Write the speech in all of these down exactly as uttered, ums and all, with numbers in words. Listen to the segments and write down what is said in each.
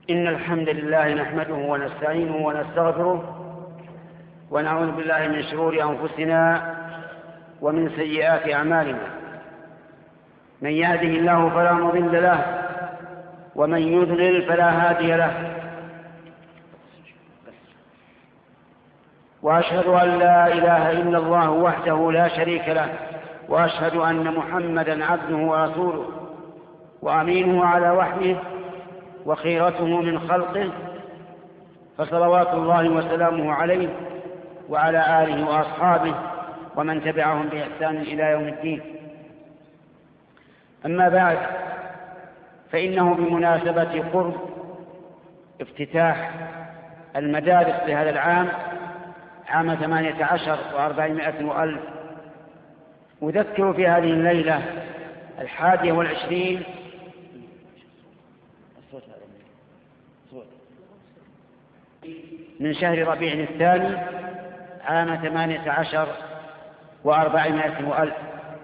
إن الحمد لله نحمده ونستعينه ونستغفره ونعوذ بالله من شرور أنفسنا ومن سيئات أعمالنا. من يهده الله فلا مضل له ومن يضلل فلا هادي له، وأشهد أن لا إله إلا الله وحده لا شريك له، وأشهد أن محمدا عبده ورسوله وأمينه على وحيه وخيرته من خلقه، فصلوات الله وسلامه عليه وعلى آله وأصحابه ومن تبعهم بإحسان إلى يوم الدين. أما بعد، فإنه بمناسبة قرب افتتاح المدارس لهذا العام، عام ثمانية عشر وأربعمائة وألف، أذكر في هذه الليلة الحادية والعشرين من شهر ربيع الثاني عام ثمانية عشر وأربعمائة وألف،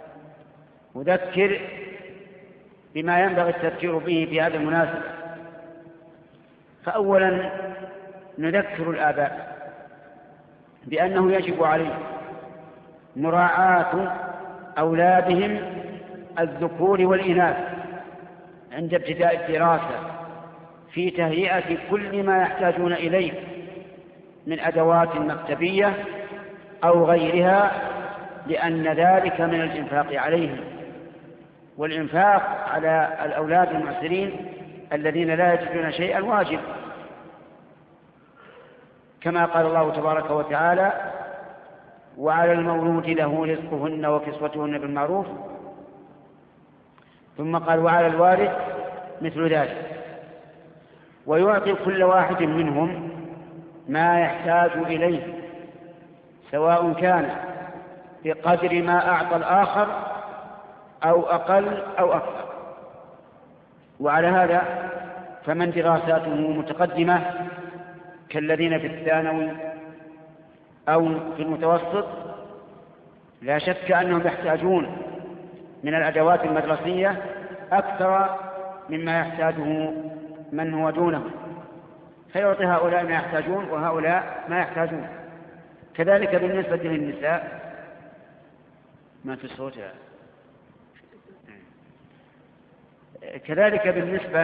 أذكر بما ينبغي التذكير به في هذا المناسبة. فأولا نذكر الآباء بأنه يجب عليه مراعاة أولادهم الذكور والإناث عند ابتداء الدراسة في تهيئة كل ما يحتاجون إليه من أدوات مكتبية أو غيرها، لأن ذلك من الإنفاق عليهم، والإنفاق على الأولاد المعسرين الذين لا يجدون شيئا واجب، كما قال الله تبارك وتعالى: وعلى المولود له رزقهن وكسوتهن بالمعروف، ثم قال: وعلى الوارث مثل ذلك. ويعطي كل واحد منهم ما يحتاج إليه، سواء كان بقدر ما أعطى الآخر أو أقل أو أكثر. وعلى هذا فمن دراساته متقدمة كالذين في الثانوي أو في المتوسط، لا شك أنهم يحتاجون من الأدوات المدرسية أكثر مما يحتاجه من هو دونه، فيعطي هؤلاء ما يحتاجون وهؤلاء ما يحتاجون. كذلك بالنسبة للنساء، ما في صوت، كذلك بالنسبة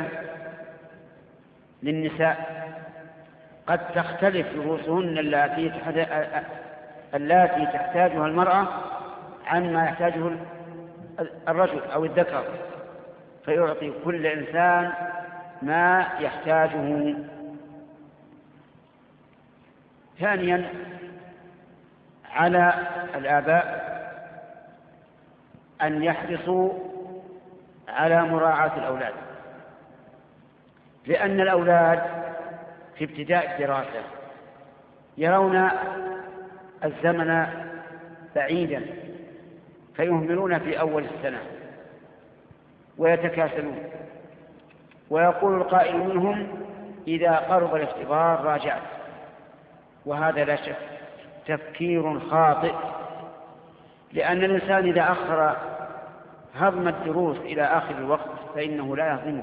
للنساء قد تختلف رؤوسهن التي التي تحتاجها المرأة عن ما يحتاجه الرجل أو الذكر، فيعطي كل إنسان ما يحتاجه. ثانيا، على الآباء أن يحرصوا على مراعاة الأولاد، لأن الأولاد في ابتداء الدراسة يرون الزمن بعيدا، فيهملون في أول السنة ويتكاسلون، ويقول القائل منهم: إذا قرب الاختبار راجعت. وهذا لا شك تفكير خاطئ، لأن الإنسان إذا أخر هضم الدروس إلى آخر الوقت فإنه لا يهضمه،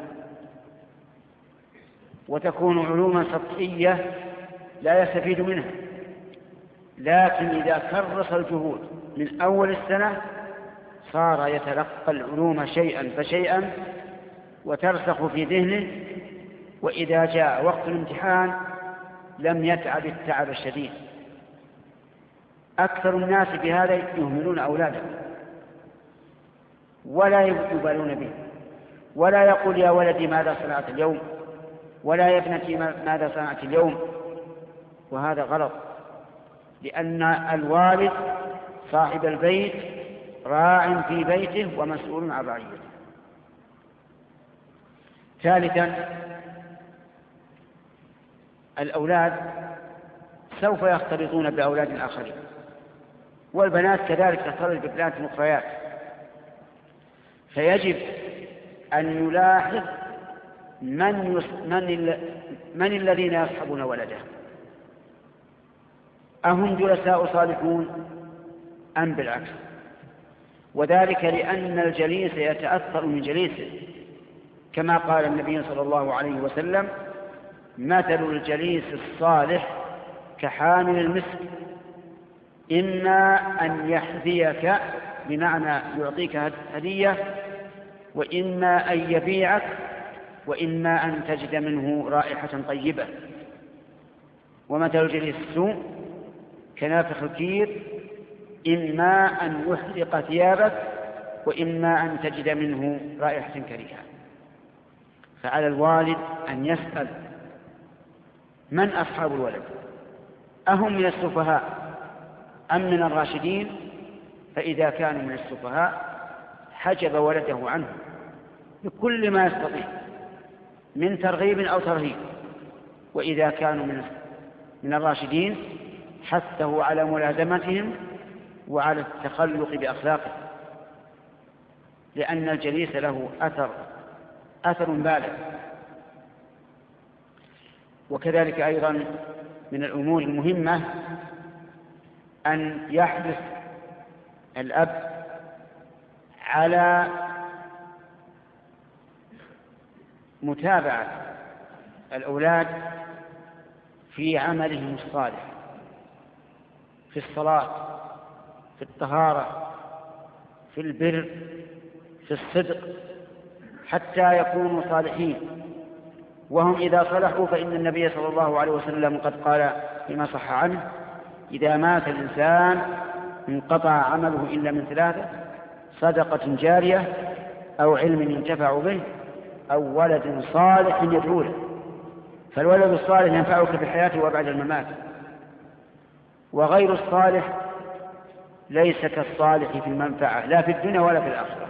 وتكون علوما سطحية لا يستفيد منها. لكن إذا كرس الجهود من أول السنة صار يتلقى العلوم شيئا فشيئا وترسخ في ذهنه، وإذا جاء وقت الامتحان لم يتعب التعب الشديد. أكثر الناس بهذا يهملون أولادهم ولا يبالون به، ولا يقول: يا ولدي ماذا صنعت اليوم، ولا يا ابنتي ماذا صنعت اليوم. وهذا غلط، لأن الوالد صاحب البيت راع في بيته ومسؤول عن رعيته. ثالثا، الأولاد سوف يختلطون بأولاد آخرين، والبنات كذلك تختلط ببنات مخريات، فيجب أن يلاحظ من, يص... من, ال... من الذين يصحبون ولده، أهم جلساء صالحون أم بالعكس؟ وذلك لأن الجليس يتأثر من جليسه، كما قال النبي صلى الله عليه وسلم: مثل الجليس الصالح كحامل المسك، إما أن يحذيك بمعنى يعطيك هدية، وإما أن يبيعك، وإما أن تجد منه رائحة طيبة. ومثل الجليس السوء كنافخ الكير، إما أن يحرق ثيابك، وإما أن تجد منه رائحة كريهة. فعلى الوالد أن يسأل من أصحاب الولد، أهم من السفهاء أم من الراشدين؟ فإذا كانوا من السفهاء حجب ولده عنه بكل ما يستطيع من ترغيب أو ترهيب، وإذا كانوا من من الراشدين حثه على ملازمتهم وعلى التخلق بأخلاقه، لأن الجليس له أثر أثر بالغ. وكذلك أيضا من الأمور المهمة أن يحرص الأب على متابعة الأولاد في عملهم الصالح، في الصلاة، في الطهارة، في البر، في الصدق، حتى يكونوا صالحين. وهم إذا صلحوا فإن النبي صلى الله عليه وسلم قد قال فيما صح عنه: إذا مات الإنسان انقطع عمله إلا من ثلاثة: صدقة جارية، أو علم ينتفع به، أو ولد صالح يدعو له. فالولد الصالح ينفعك في حياته وبعد الممات، وغير الصالح ليس كالصالح في المنفعة لا في الدنيا ولا في الآخرة.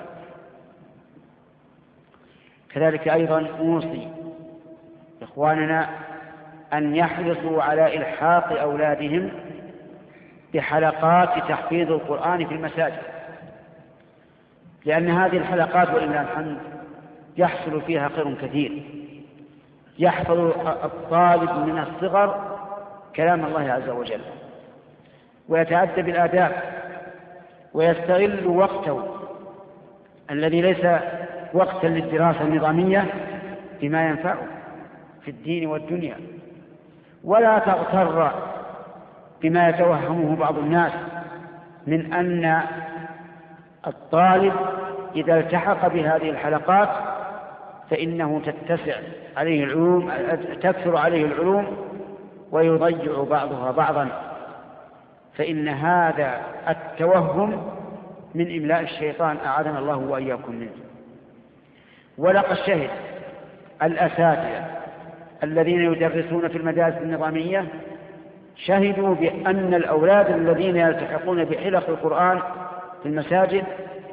كذلك أيضا أوصي إخواننا أن يحرصوا على إلحاق أولادهم بحلقات تحفيظ القرآن في المساجد، لأن هذه الحلقات ولله الحمد يحصل فيها خير كثير. يحفظ الطالب من الصغر كلام الله عز وجل، ويتأدب بالآداب، ويستغل وقته الذي ليس وقتا للدراسة النظامية بما ينفعه في الدين والدنيا. ولا تغتر بما يتوهمه بعض الناس من أن الطالب إذا التحق بهذه الحلقات فإنه تتسع عليه العلوم تكثر عليه العلوم ويضيع بعضها بعضا، فإن هذا التوهم من إملاء الشيطان أعاذنا الله وإياكم منه. ولقد شهد الأساتذة الذين يدرسون في المدارس النظامية شهدوا بأن الأولاد الذين يلتحقون بحلق القرآن في المساجد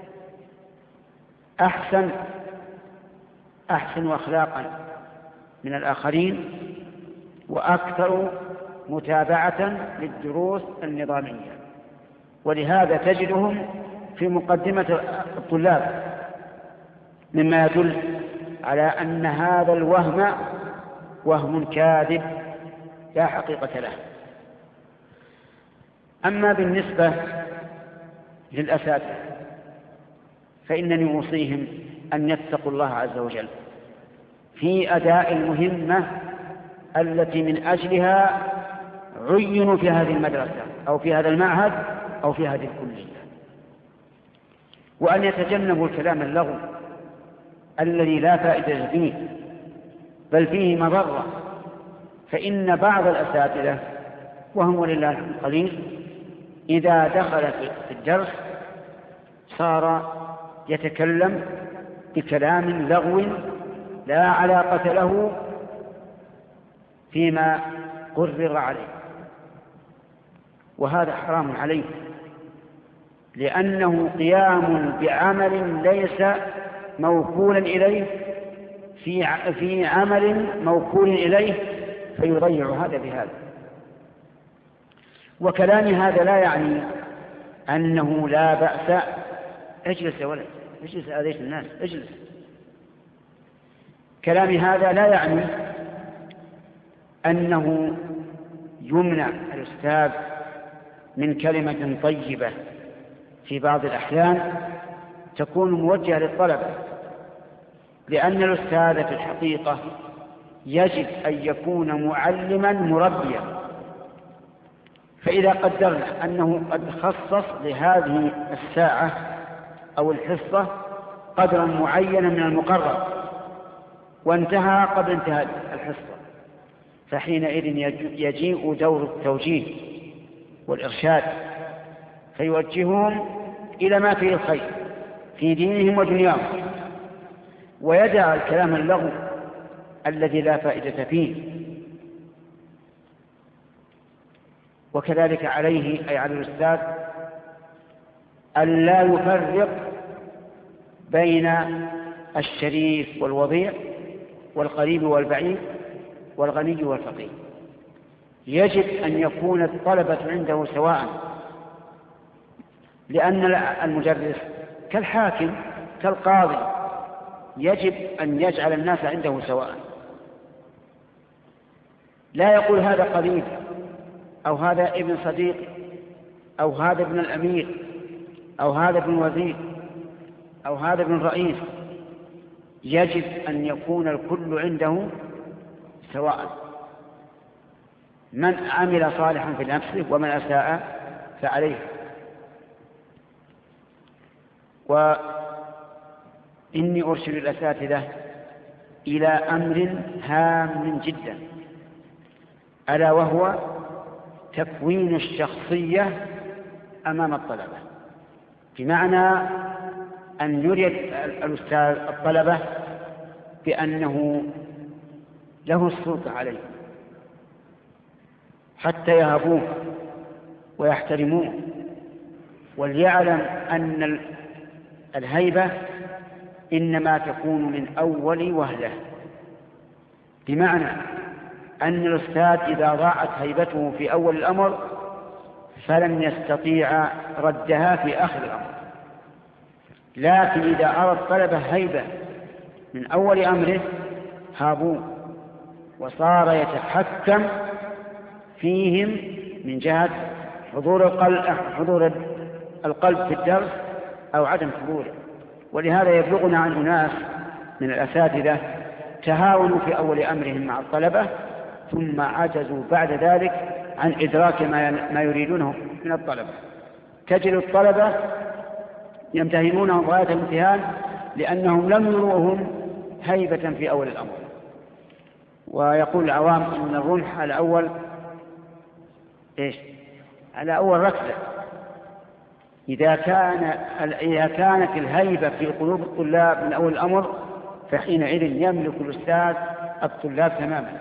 أحسن أحسن أخلاقا من الآخرين، وأكثر متابعة للدروس النظامية. ولهذا تجدهم في مقدمة الطلاب، مما يدل على أن هذا الوهم وهم كاذب لا حقيقة له. أما بالنسبة للأساتذة فإنني أوصيهم أن يتقوا الله عز وجل في أداء المهمة التي من أجلها عينوا في هذه المدرسة أو في هذا المعهد أو في هذه الكلية، وأن يتجنبوا الكلام اللغو الذي لا فائدة فيه بل فيه مضرة. فإن بعض الأساتذة وهم ولله القليل إذا دخل في الدرس صار يتكلم بكلام لغو لا علاقة له فيما قرر عليه، وهذا حرام عليه، لأنه قيام بعمل ليس موكولا إليه في في عمل موكول إليه، فيضيع هذا بهذا. وكلام هذا لا يعني أنه لا بأس. اجلس يا ولد، اجلس، آذيت الناس، اجلس. كلام هذا لا يعني أنه يمنع الأستاذ من كلمة طيبة في بعض الأحيان تكون موجهة للطلبة، لأن الأستاذ في الحقيقة يجب أن يكون معلما مربيا. فإذا قدرنا أنه قد خصص لهذه الساعة أو الحصة قدرا معينا من المقرر وانتهى قبل انتهاء الحصة، فحينئذ يجيء دور التوجيه والإرشاد فيوجههم إلى ما فيه الخير في دينهم ودنياهم، ويدع الكلام اللغو الذي لا فائدة فيه. وكذلك عليه أي على الأستاذ أن لا يفرق بين الشريف والوضيع والقريب والبعيد والغني والفقير. يجب أن يكون الطلبة عنده سواء، لأن المدرس كالحاكم كالقاضي يجب أن يجعل الناس عنده سواء، لا يقول هذا قريب أو هذا ابن صديق أو هذا ابن الأمير أو هذا ابن وزير أو هذا ابن رئيس. يجب أن يكون الكل عنده سواء، من عمل صالحا في نفسه ومن أساء فعليه. وإني أرشد الأساتذة إلى أمر هام جدا، ألا وهو تكوين الشخصية أمام الطلبة، بمعنى أن يريد الأستاذ الطلبة بأنه له السلطة عليه حتى يهبوه ويحترموه، وليعلم أن الهيبة إنما تكون من أول وهلة، بمعنى أن الأستاذ إذا ضاعت هيبته في أول الأمر فلن يستطيع ردها في آخر الأمر. لكن إذا أرى الطلبة هيبة من أول أمره هابوه وصار يتحكم فيهم من جهة حضور القلب, حضور القلب في الدرس أو عدم حضوره. ولهذا يبلغنا عن أناس من الأساتذة تهاونوا في أول أمرهم مع الطلبة ثم عجزوا بعد ذلك عن إدراك ما يريدونه من الطلبة. تجد الطلبة يمتهنونهم غاية الامتهان لأنهم لم يروهم هيبة في أول الأمر. ويقول العوام إن الرمح على أول إيش؟ على أول ركزة. إذا كان إذا كانت الهيبة في قلوب الطلاب من أول الأمر فحينئذ يملك الأستاذ الطلاب تماما.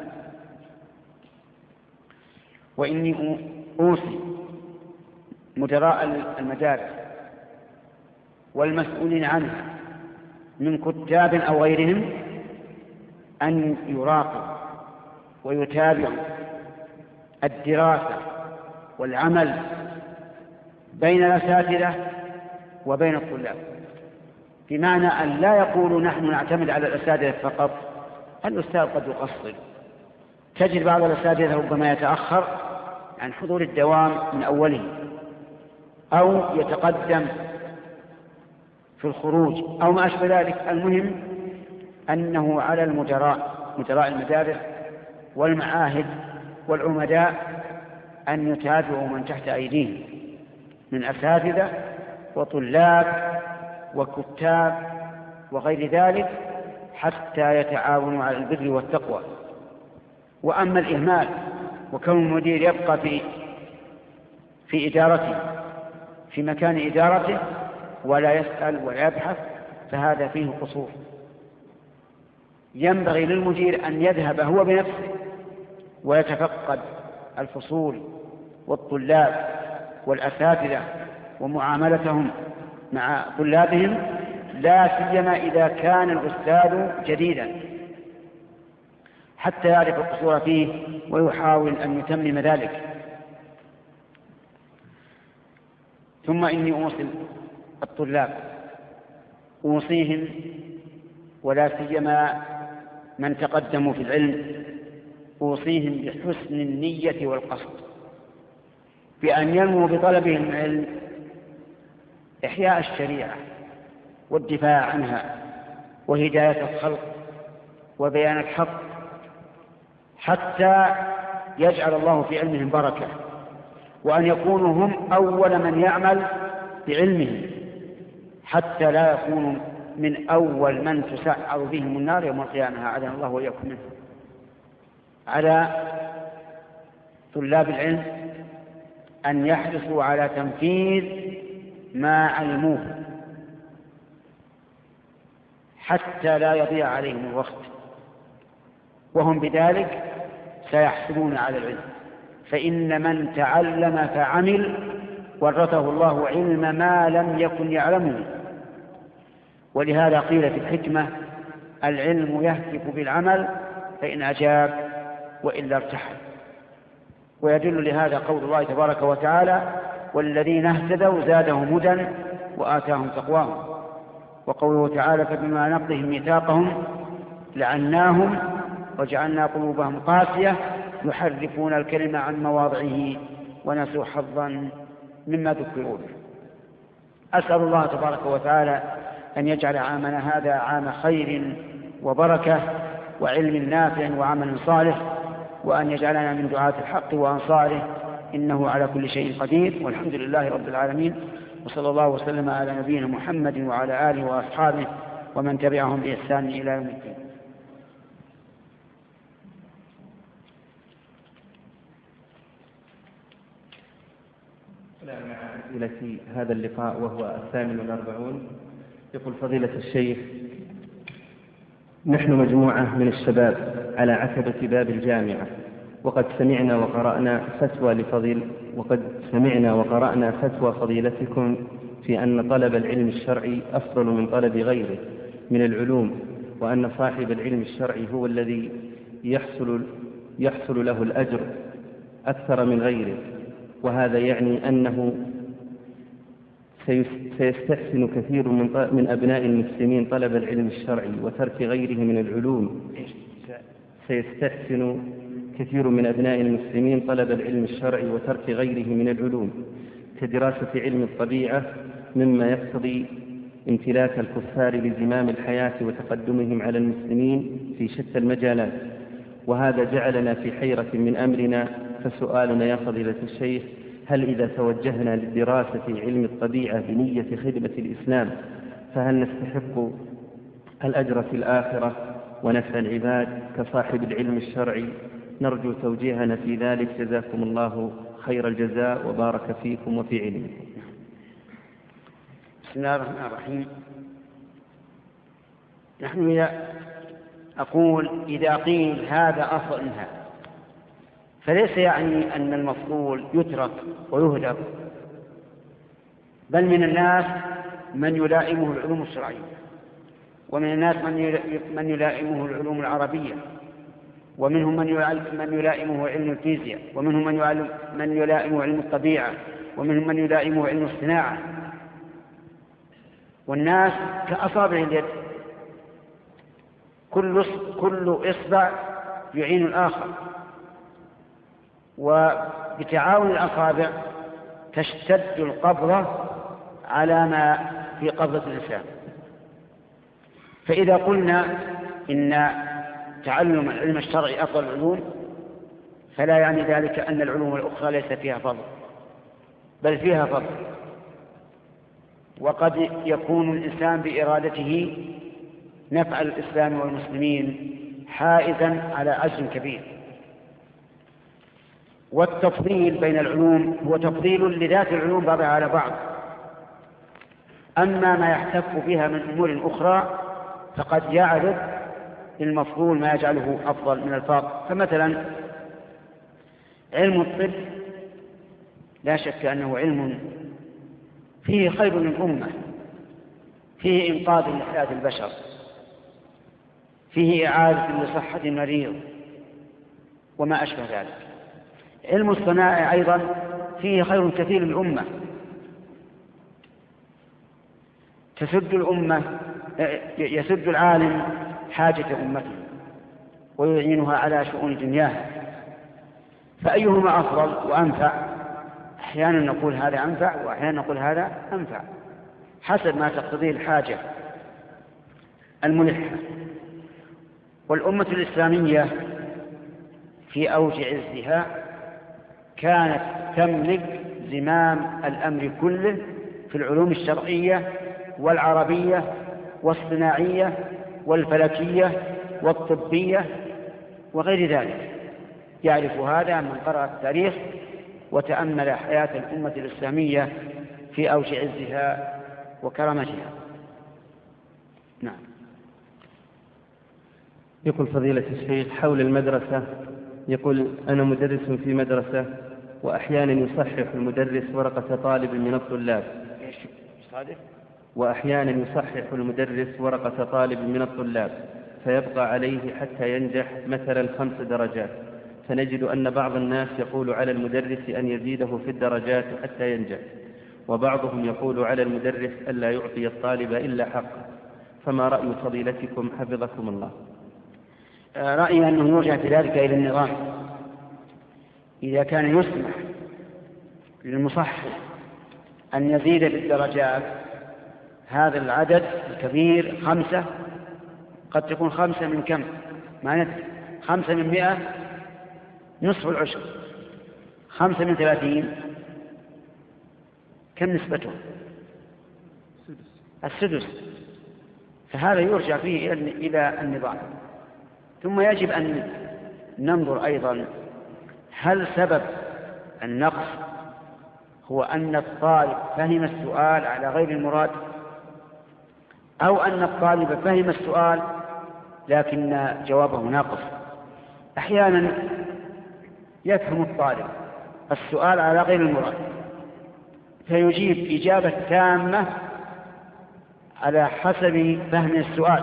وإني أوصي مدراء المدارس والمسؤولين عنها من كتاب أو غيرهم أن يراقبوا ويتابعوا الدراسة والعمل بين الأساتذة وبين الطلاب، بمعنى أن لا يقولوا نحن نعتمد على الأساتذة فقط. الأستاذ قد يقصر، تجد بعض الأساتذة ربما يتأخر عن حضور الدوام من أوله أو يتقدم في الخروج أو ما أشبه ذلك. المهم أنه على المدراء مدراء المدارس والمعاهد والعمداء أن يتابعوا من تحت أيديهم من أساتذة وطلاب وكتاب وغير ذلك حتى يتعاونوا على البر والتقوى. وأما الإهمال وكون المدير يبقى في في إدارته في مكان إدارته ولا يسأل ولا يبحث فهذا فيه قصور. ينبغي للمدير أن يذهب هو بنفسه ويتفقد الفصول والطلاب والأساتذة ومعاملتهم مع طلابهم، لا سيما إذا كان الأستاذ جديدا، حتى يعرف القصور فيه ويحاول أن يتمم ذلك. ثم إني أوصي الطلاب، أوصيهم ولا سيما من تقدموا في العلم، أوصيهم بحسن النية والقصد، بأن ينموا بطلبهم العلم إحياء الشريعة والدفاع عنها وهداية الخلق وبيان الحق حتى يجعل الله في علمهم بركة، وأن يكونوا هم أول من يعمل بعلمهم حتى لا يكونوا من أول من تسعر بهم النار يوم القيامة، أعاذنا الله وإياكم منه. على طلاب العلم أن يحرصوا على تنفيذ ما علموه حتى لا يضيع عليهم الوقت، وهم بذلك سيحصلون على العلم. فإن من تعلم فعمل ورثه الله علم ما لم يكن يعلمه. ولهذا قيل في الحكمة: العلم يهتف بالعمل فإن أجاب وإلا ارتحل. ويدل لهذا قول الله تبارك وتعالى: والذين اهتدوا زادهم هدى وآتاهم تقواهم. وقوله تعالى: فبما نقضهم ميثاقهم لعناهم وجعلنا قلوبهم قاسية يحرفون الكلمة عن مواضعه ونسوا حظا مما ذكروا به. أسأل الله تبارك وتعالى أن يجعل عامنا هذا عام خير وبركة وعلم نافع وعمل صالح، وأن يجعلنا من دعاة الحق وأنصاره، إنه على كل شيء قدير، والحمد لله رب العالمين. وصلى الله وسلم على نبينا محمد وعلى آله وأصحابه ومن تبعهم بإحسان إلى يوم الدين. مع أسئلة هذا اللقاء وهو الثامن والأربعون. يقول فضيلة الشيخ: نحن مجموعة من الشباب على عتبة باب الجامعة، وقد سمعنا وقرأنا فتوى لفضيل وقد سمعنا وقرأنا فتوى فضيلتكم في أن طلب العلم الشرعي أفضل من طلب غيره من العلوم، وأن صاحب العلم الشرعي هو الذي يحصل يحصل له الأجر أكثر من غيره، وهذا يعني أنه سيستحسن كثير من من أبناء المسلمين طلب العلم الشرعي وترك غيره من العلوم سيستحسن كثير من أبناء المسلمين طلب العلم الشرعي وترك غيره من العلوم كدراسة علم الطبيعة، مما يقتضي امتلاك الكفار لزمام الحياة وتقدمهم على المسلمين في شتى المجالات، وهذا جعلنا في حيرة من أمرنا. فسؤالنا يا فضيلة الشيخ: هل إذا توجهنا لدراسة علم الطبيعة بنية خدمة الإسلام فهل نستحق الأجر في الآخرة ونفع العباد كصاحب العلم الشرعي؟ نرجو توجيهنا في ذلك، جزاكم الله خير الجزاء وبارك فيكم وفي علمكم. بسم الله الرحمن الرحيم. نحن أقول إذا قيل هذا أفضل من هذا فليس يعني أن المفضول يترك ويهدر، بل من الناس من يلائمه العلوم الشرعية، ومن الناس من يلائمه العلوم العربية، ومنهم من يلائمه علم الفيزياء، ومنهم من يلائمه علم الطبيعة، ومنهم من يلائمه علم الصناعة. والناس كأصابع اليد، كل كل إصبع يعين الآخر، وبتعاون الأصابع تشتد القبضة على ما في قبضة الإنسان. فإذا قلنا إن تعلم العلم الشرعي أفضل العلوم فلا يعني ذلك أن العلوم الأخرى ليس فيها فضل، بل فيها فضل. وقد يكون الإنسان بإرادته نفع الإسلام والمسلمين حائزا على أجر كبير. والتفضيل بين العلوم هو تفضيل لذات العلوم بعضها على بعض. أما ما يحتف بها من أمور أخرى فقد يعرض المفضول ما يجعله أفضل من الفاضل. فمثلا علم الطب لا شك أنه علم فيه خير للأمة، فيه إنقاذ لحياة البشر، فيه إعادة لصحة المريض وما أشبه ذلك. علم الصناعة أيضا فيه خير كثير للأمة، تسد الأمة يسد العالم حاجة أمته ويعينها على شؤون دنياها. فأيهما أفضل وأنفع؟ أحيانا نقول هذا أنفع وأحيانا نقول هذا أنفع، حسب ما تقتضيه الحاجة الملحة. والأمة الإسلامية في أوج عزها كانت تملك زمام الأمر كله في العلوم الشرعية والعربية والصناعية والفلكية والطبية وغير ذلك. يعرف هذا من قرأ التاريخ وتأمل حياة الأمة الإسلامية في أوج عزها وكرامتها. نعم. يقول فضيلة الشيخ حول المدرسة، يقول أنا مدرس في مدرسة وأحيانا يصحح المدرس ورقة طالب من الطلاب وأحيانا يصحح المدرس ورقة طالب من الطلاب فيبقى عليه حتى ينجح مثلا خمس درجات، فنجد أن بعض الناس يقول على المدرس أن يزيده في الدرجات حتى ينجح، وبعضهم يقول على المدرس ألا يعطي الطالب إلا حقه، فما رأي فضيلتكم حفظكم الله؟ رأيي أنه يرجع في ذلك إلى النظام. إذا كان يسمح للمصحح أن يزيد بالدرجات هذا العدد الكبير خمسة، قد تكون خمسة من كم؟ ما ندري، خمسة من مئة نصف العشر، خمسة من ثلاثين كم نسبته؟ السدس. فهذا يرجع فيه إلى النظام. ثم يجب أن ننظر أيضا هل سبب النقص هو أن الطالب فهم السؤال على غير المراد، أو أن الطالب فهم السؤال لكن جوابه ناقص. أحيانا يفهم الطالب السؤال على غير المراد فيجيب إجابة تامة على حسب فهم السؤال،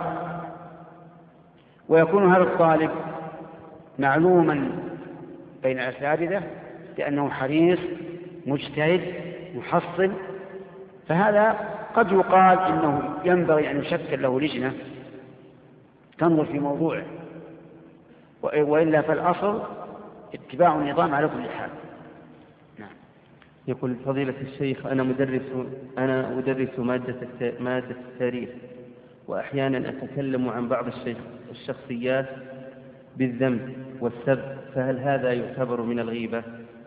ويكون هذا الطالب معلوما بين الأساتذة لأنه حريص مجتهد محصل، فهذا قد يقال إنه ينبغي أن يشكل له لجنة تنظر في موضوعه، وإلا فالأصل اتباع النظام على كل حال. نعم. يقول فضيلة الشيخ أنا مدرس أنا أدرس مادة مادة التاريخ، وأحيانا أتكلم عن بعض الشخصيات بالذم والسب، فهل هذا يعتبر من الغيبة؟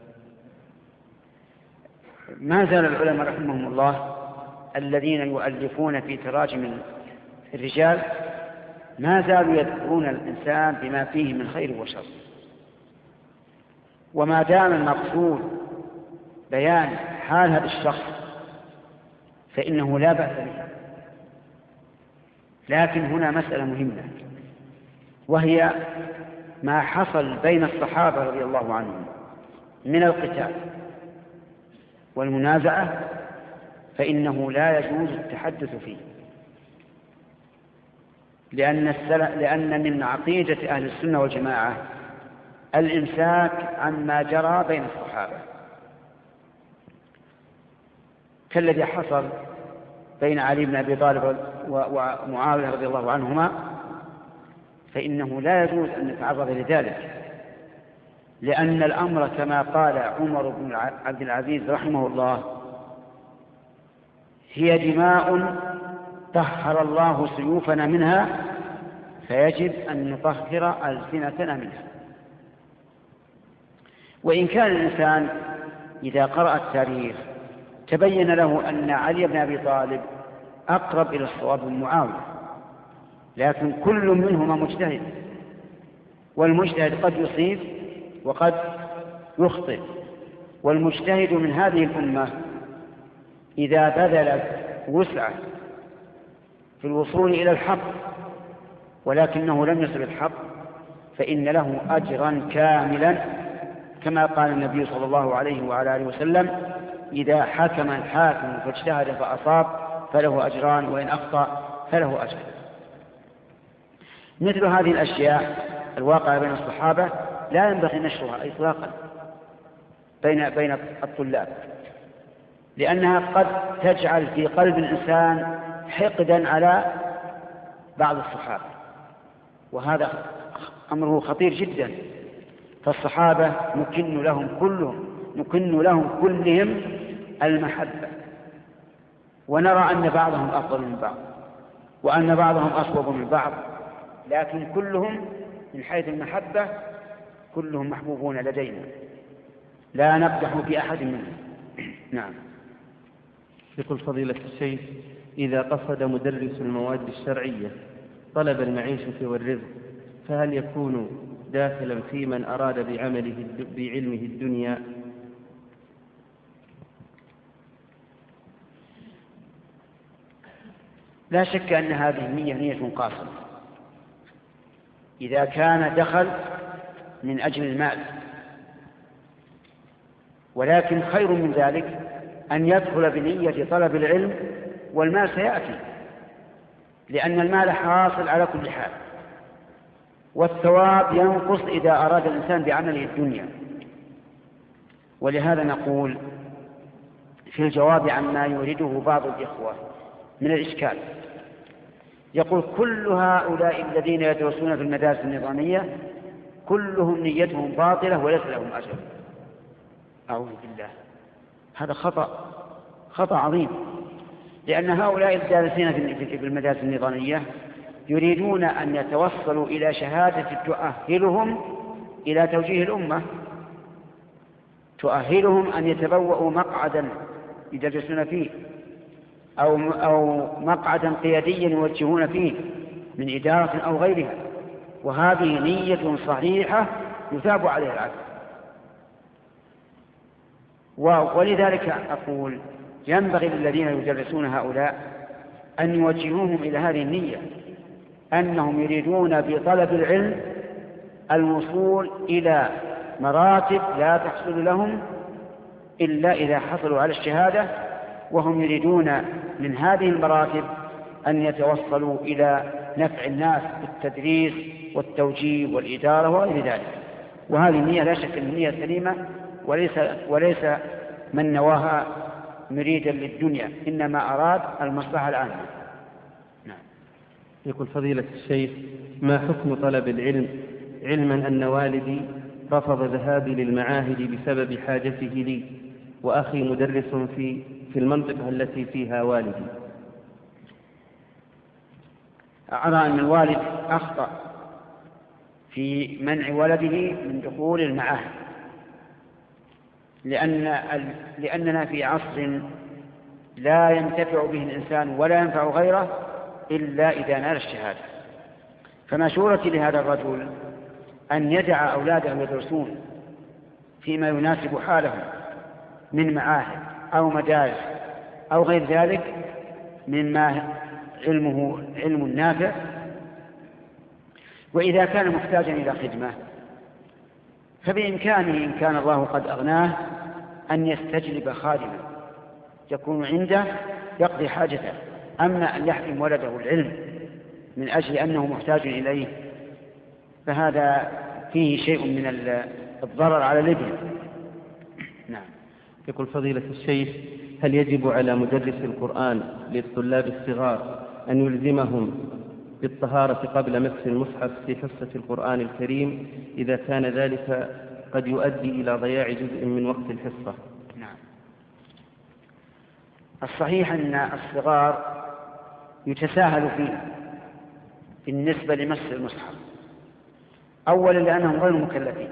ما زال العلماء رحمهم الله الذين يؤلفون في تراجم الرجال ما زالوا يذكرون الإنسان بما فيه من خير وشر، وما دام المقصود بيان حال هذا الشخص فإنه لا بأس به. لكن هنا مسألة مهمة، وهي ما حصل بين الصحابة رضي الله عنهم من القتال والمنازعة، فإنه لا يجوز التحدث فيه، لأن, لأن من عقيدة أهل السنة والجماعة الإمساك عما جرى بين الصحابة، كالذي حصل بين علي بن أبي طالب ومعاوية رضي الله عنهما، فإنه لا يجوز أن نتعرض لذلك، لأن الأمر كما قال عمر بن عبد العزيز رحمه الله هي دماء طهر الله سيوفنا منها، فيجب أن نطهر ألسنتنا منها. وإن كان الإنسان إذا قرأ التاريخ تبين له أن علي بن أبي طالب أقرب إلى الصواب من معاوية، لكن كل منهما مجتهد، والمجتهد قد يصيب وقد يخطئ، والمجتهد من هذه الأمة إذا بذل وسعه في الوصول إلى الحق ولكنه لم يصل الحق فإن له أجرا كاملا، كما قال النبي صلى الله عليه وعلى آله وسلم إذا حكم الحاكم فاجتهد فأصاب فله أجران وإن أخطأ فله أجر. مثل هذه الأشياء الواقعة بين الصحابة لا ينبغي نشرها إطلاقا بين بين الطلاب، لأنها قد تجعل في قلب الإنسان حقدا على بعض الصحابة، وهذا أمره خطير جدا. فالصحابة نكن لهم كلهم نكن لهم كلهم المحبة، ونرى أن بعضهم أفضل من بعض وأن بعضهم أصوب من بعض، لكن كلهم من حيث المحبة كلهم محبوبون لدينا لا نقدح بأحد منهم. نعم. يقول فضيلة الشيخ: إذا قصد مدرس المواد الشرعية طلب المعيشة والرزق فهل يكون داخلا في من أراد بعمله بعلمه الدنيا؟ لا شك أن هذه النية نية قاصرة إذا كان دخل من أجل المال، ولكن خير من ذلك أن يدخل بنية طلب العلم والمال سيأتي، لأن المال حاصل على كل حال، والثواب ينقص إذا أراد الإنسان بعمله الدنيا. ولهذا نقول في الجواب عما يريده بعض الإخوة من الإشكال، يقول: كل هؤلاء الذين يدرسون في المدارس النظامية كلهم نيتهم باطلة وليس لهم أجر. أعوذ بالله، هذا خطأ خطأ عظيم، لأن هؤلاء الدارسين في المدارس النظامية يريدون أن يتوصلوا إلى شهادة تؤهلهم إلى توجيه الأمة، تؤهلهم أن يتبوأوا مقعدا يدرسون فيه أو أو مقعدا قياديا يوجهون فيه من إدارة أو غيرها، وهذه نية صحيحة يثاب عليها العبد. ولذلك أقول ينبغي للذين يدرسون هؤلاء أن يوجهوهم إلى هذه النية، أنهم يريدون بطلب العلم الوصول إلى مراتب لا تحصل لهم إلا إذا حصلوا على الشهادة، وهم يريدون من هذه المراتب أن يتوصلوا إلى نفع الناس بالتدريس والتوجيه والإدارة وغير ذلك. وهذه النية لا شك النية سليمة، وليس, وليس من نواها مريدا للدنيا، إنما أراد المصلحة العامة. نعم. يقول فضيلة الشيخ: ما حكم طلب العلم، علما أن والدي رفض ذهابي للمعاهد بسبب حاجته لي، وأخي مدرس في في المنطقة التي فيها والدي؟ أرى أن الوالد أخطأ في منع ولده من دخول المعاهد، لأن لأننا في عصر لا ينتفع به الإنسان ولا ينفع غيره إلا إذا نال الشهادة. فمشورتي لهذا الرجل أن يدع أولاده يدرسون فيما يناسب حالهم من معاهد أو مدارس أو غير ذلك مما علمه علم نافع، وإذا كان محتاجا إلى خدمة فبإمكانه إن كان الله قد أغناه أن يستجلب خادما يكون عنده يقضي حاجته. أما أن يحرم ولده العلم من أجل أنه محتاج إليه فهذا فيه شيء من الضرر على الابن. نعم. يقول فضيلة الشيخ: هل يجب على مدرس القرآن للطلاب الصغار أن يلزمهم بالطهارة قبل مس المصحف في حصة القرآن الكريم إذا كان ذلك قد يؤدي إلى ضياع جزء من وقت الحصة؟ نعم. الصحيح أن الصغار يتساهل فيه بالنسبة لمس المصحف، أولا لأنهم غير مكلفين،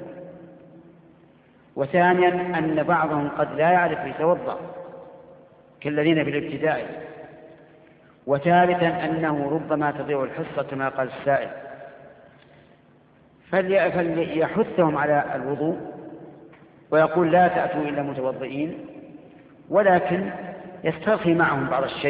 وثانيا أن بعضهم قد لا يعرف يتوضأ كالذين في الابتداء، وثالثا أنه ربما تضيع الحصة كما قال السائل. فليحثهم على الوضوء ويقول لا تأتوا إلا متوضئين، ولكن يسترخي معهم بعض الشيء.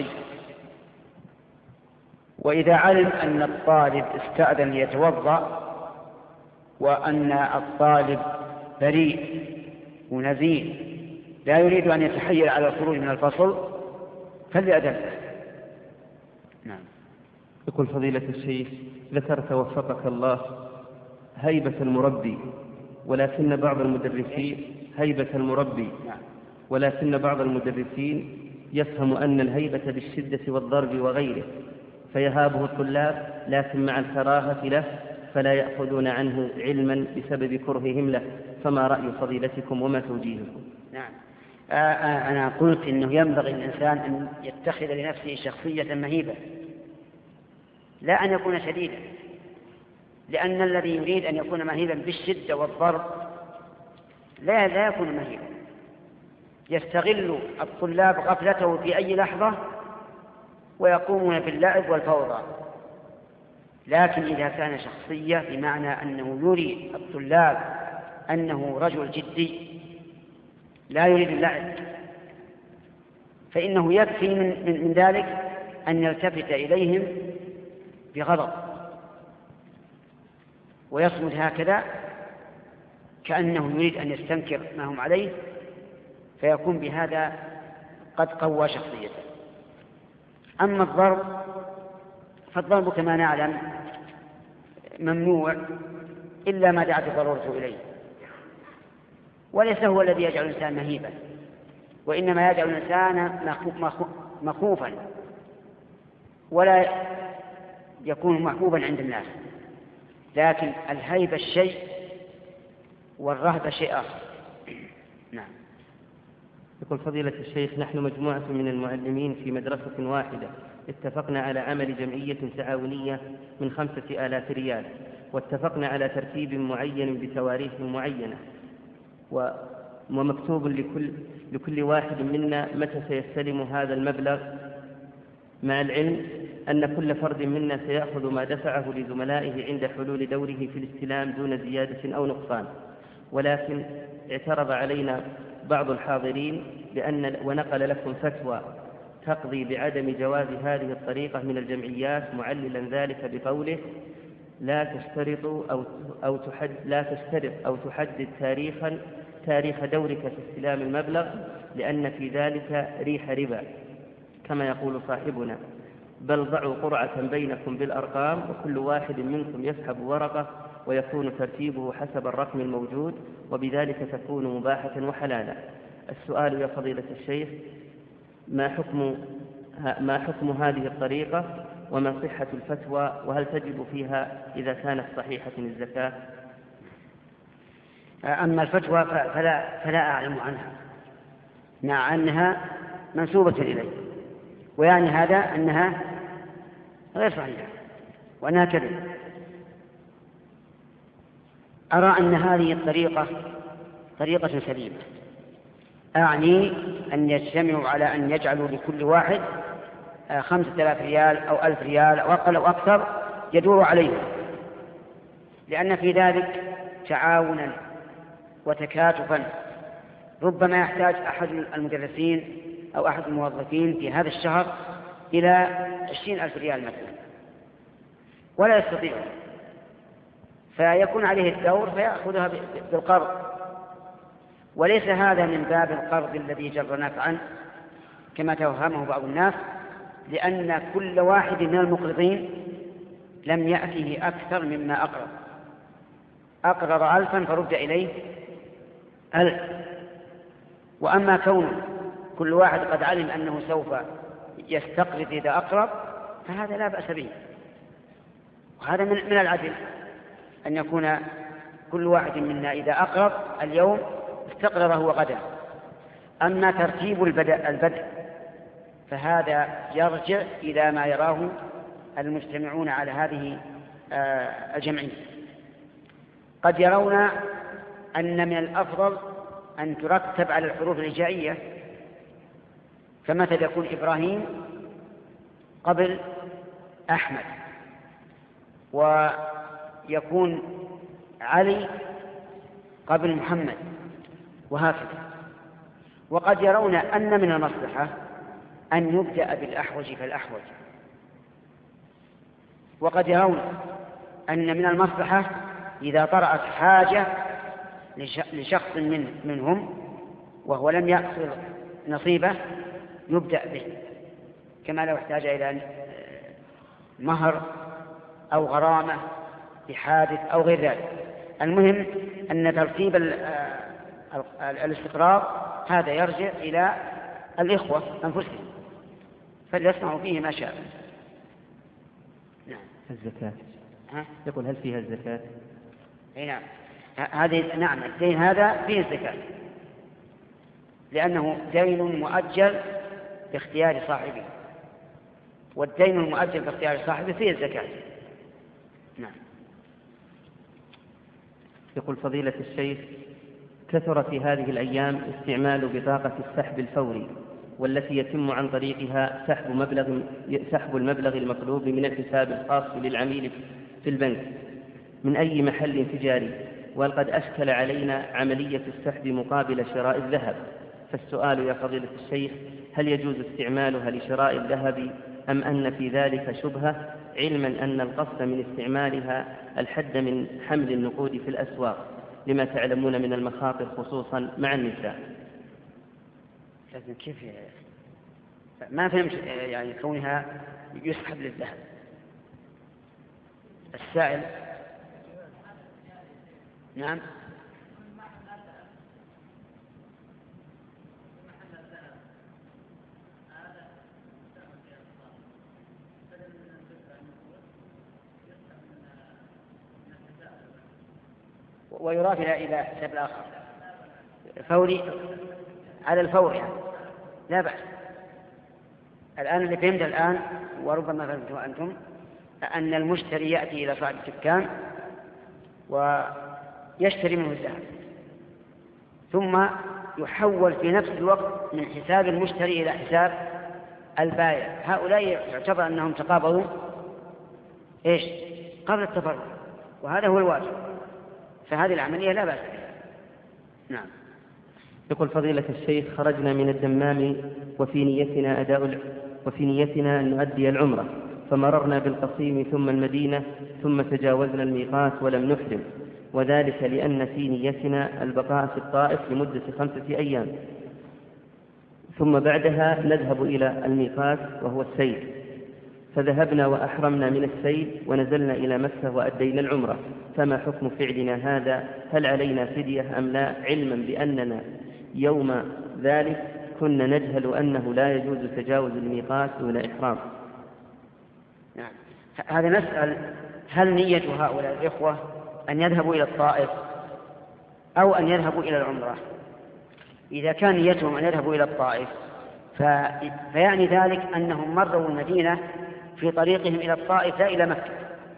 وإذا علم أن الطالب استأذن ليتوضأ وأن الطالب بريء ونزيه لا يريد أن يتحيل على الخروج من الفصل فليأذن. نعم. يقول فضيلة الشيخ: ذكرت وفقك الله هيبة المربي، ولكن بعض المدرسين هيبة المربي ولكن بعض المدرسين يفهم أن الهيبة بالشدة والضرب وغيره، فيهابه الطلاب لكن مع الكراهة له فلا يأخذون عنه علما بسبب كرههم له، فما رأي فضيلتكم وما توجيهكم؟ نعم. أنا قلت إنه ينبغي الإنسان أن يتخذ لنفسه شخصية مهيبة، لا أن يكون شديدا، لأن الذي يريد أن يكون مهيبا بالشدة والضرب لا لا يكون مهيبا، يستغل الطلاب غفلته في أي لحظة ويقومون باللعب والفوضى. لكن إذا كان شخصية بمعنى أنه يري الطلاب أنه رجل جدي لا يريد اللعب، فإنه يكفي من, من, من ذلك أن يلتفت إليهم بغضب ويصمد هكذا كأنه يريد أن يستنكر ما هم عليه، فيكون بهذا قد قوى شخصيته. أما الضرب فالضرب كما نعلم ممنوع إلا ما دعت الضرورة إليه، وليس هو الذي يجعل الإنسان مهيبا، وإنما يجعل الإنسان مخوفا ولا يكون محبوبا عند الناس. لكن الهيبة الشيء والرهبة شيء آخر. نعم. يقول فضيلة الشيخ: نحن مجموعة من المعلمين في مدرسة واحدة اتفقنا على عمل جمعية تعاونية من خمسة آلاف ريال، واتفقنا على ترتيب معين بتواريخ معينة، ومكتوب لكل, لكل واحد منا متى سيستلم هذا المبلغ، مع العلم أن كل فرد منا سيأخذ ما دفعه لزملائه عند حلول دوره في الاستلام دون زيادة أو نقصان. ولكن اعترض علينا بعض الحاضرين بأن ونقل لكم فتوى تقضي بعدم جواز هذه الطريقة من الجمعيات، معللا ذلك بقوله: لا تشترط أو أو تحد لا تشترط أو تحدد تاريخا تاريخ دورك في استلام المبلغ، لأن في ذلك ريح ربا كما يقول صاحبنا، بل ضعوا قرعة بينكم بالأرقام، وكل واحد منكم يسحب ورقة ويكون ترتيبه حسب الرقم الموجود، وبذلك تكون مباحة وحلالا. السؤال يا فضيلة الشيخ: ما حكم ما حكم هذه الطريقة، وما صحة الفتوى، وهل تجب فيها إذا كانت صحيحة الزكاة؟ أما الفتوى فلا, فلا أعلم عنها، مع أنها منسوبة إليه، ويعني هذا أنها غير صحيحة وأنها كذب. أرى أن هذه الطريقة طريقة سليمة، أعني أن يجتمعوا على أن يجعلوا لكل واحد خمسة آلاف ريال أو ألف ريال أو أقل أو أكثر يدور عليهم، لأن في ذلك تعاونا وتكاتفا. ربما يحتاج أحد المدرسين أو أحد الموظفين في هذا الشهر إلى عشرين ألف ريال مثلا ولا يستطيع، فيكون عليه الدور فيأخذها بالقرض، وليس هذا من باب القرض الذي جر نفعا كما توهمه بعض الناس، لأن كل واحد من المقرضين لم يأته أكثر مما أقرض. أقرض ألفا فرد إليه ألف. وأما كون كل واحد قد علم أنه سوف يستقرض إذا أقرض فهذا لا بأس به، وهذا من, من العدل أن يكون كل واحد منا إذا أقرض اليوم استقرضه غدا. أما ترتيب البدء, البدء فهذا يرجع إلى ما يراه المجتمعون على هذه الجمعية. قد يرون أن من الأفضل أن ترتب على الحروف الهجائية، فمثلا يكون إبراهيم قبل أحمد، ويكون علي قبل محمد، وهكذا. وقد يرون أن من المصلحة أن يبدأ بالأحوج فالأحوج، وقد يرون أن من المصلحة إذا طرأت حاجة لشخص من منهم وهو لم يأخذ نصيبه يبدأ به، كما لو احتاج إلى مهر أو غرامة بحادث أو غير ذلك. المهم أن ترتيب الاستقرار هذا يرجع إلى الإخوة أنفسهم، فليصنعوا فيه ما شاء. نعم. الزكاة يقول هل فيها الزكاة؟ نعم. هذه نعم، الدين هذا فيه الزكاة، لأنه دين مؤجل باختيار صاحبه، والدين المؤجل باختيار صاحبه فيه الزكاة. نعم. يقول فضيلة الشيخ: كثر في هذه الأيام استعمال بطاقة السحب الفوري، والتي يتم عن طريقها سحب مبلغ سحب المبلغ المطلوب من الحساب الخاص للعميل في البنك من أي محل تجاري، وقد أشكل علينا عملية السحب مقابل شراء الذهب. فالسؤال يا فضيلة الشيخ: هل يجوز استعمالها لشراء الذهب أم أن في ذلك شبهة، علما أن القصد من استعمالها الحد من حمل النقود في الأسواق لما تعلمون من المخاطر خصوصا مع النساء؟ لكن كيف ما فهمت يعني كونها يسحب للذهب؟ السائل نعم ويرافع إلى حساب الآخر فوري على الفور يعني لا بأس. الآن اللي فهمت الآن وربما فهمته أنتم أن المشتري يأتي إلى صاحب الدكان ويشتري منه الذهب ثم يحول في نفس الوقت من حساب المشتري إلى حساب البائع. هؤلاء يعتبر أنهم تقابضوا إيش قبل التفرق، وهذا هو الواجب، فهذه العملية لا بأس بها. نعم. يقول فضيلة الشيخ: خرجنا من الدمام وفي نيتنا أداء الع... وفي نيتنا أن نؤدي العمرة، فمررنا بالقصيم ثم المدينة ثم تجاوزنا الميقات ولم نحرم، وذلك لأن في نيتنا البقاء في الطائف لمدة خمسة أيام، ثم بعدها نذهب إلى الميقات وهو السيل، فذهبنا وأحرمنا من السيل ونزلنا إلى مكة وأدينا العمرة، فما حكم فعلنا هذا؟ هل علينا فدية أم لا، علما بأننا يوم ذلك كنا نجهل أنه لا يجوز تجاوز الميقات دون إحرام؟ نعم. هذا نسأل: هل نية هؤلاء الإخوة أن يذهبوا إلى الطائف أو أن يذهبوا إلى العمرة؟ إذا كان نيتهم أن يذهبوا إلى الطائف فيعني ذلك أنهم مروا المدينة في طريقهم إلى الطائف لا إلى مكة،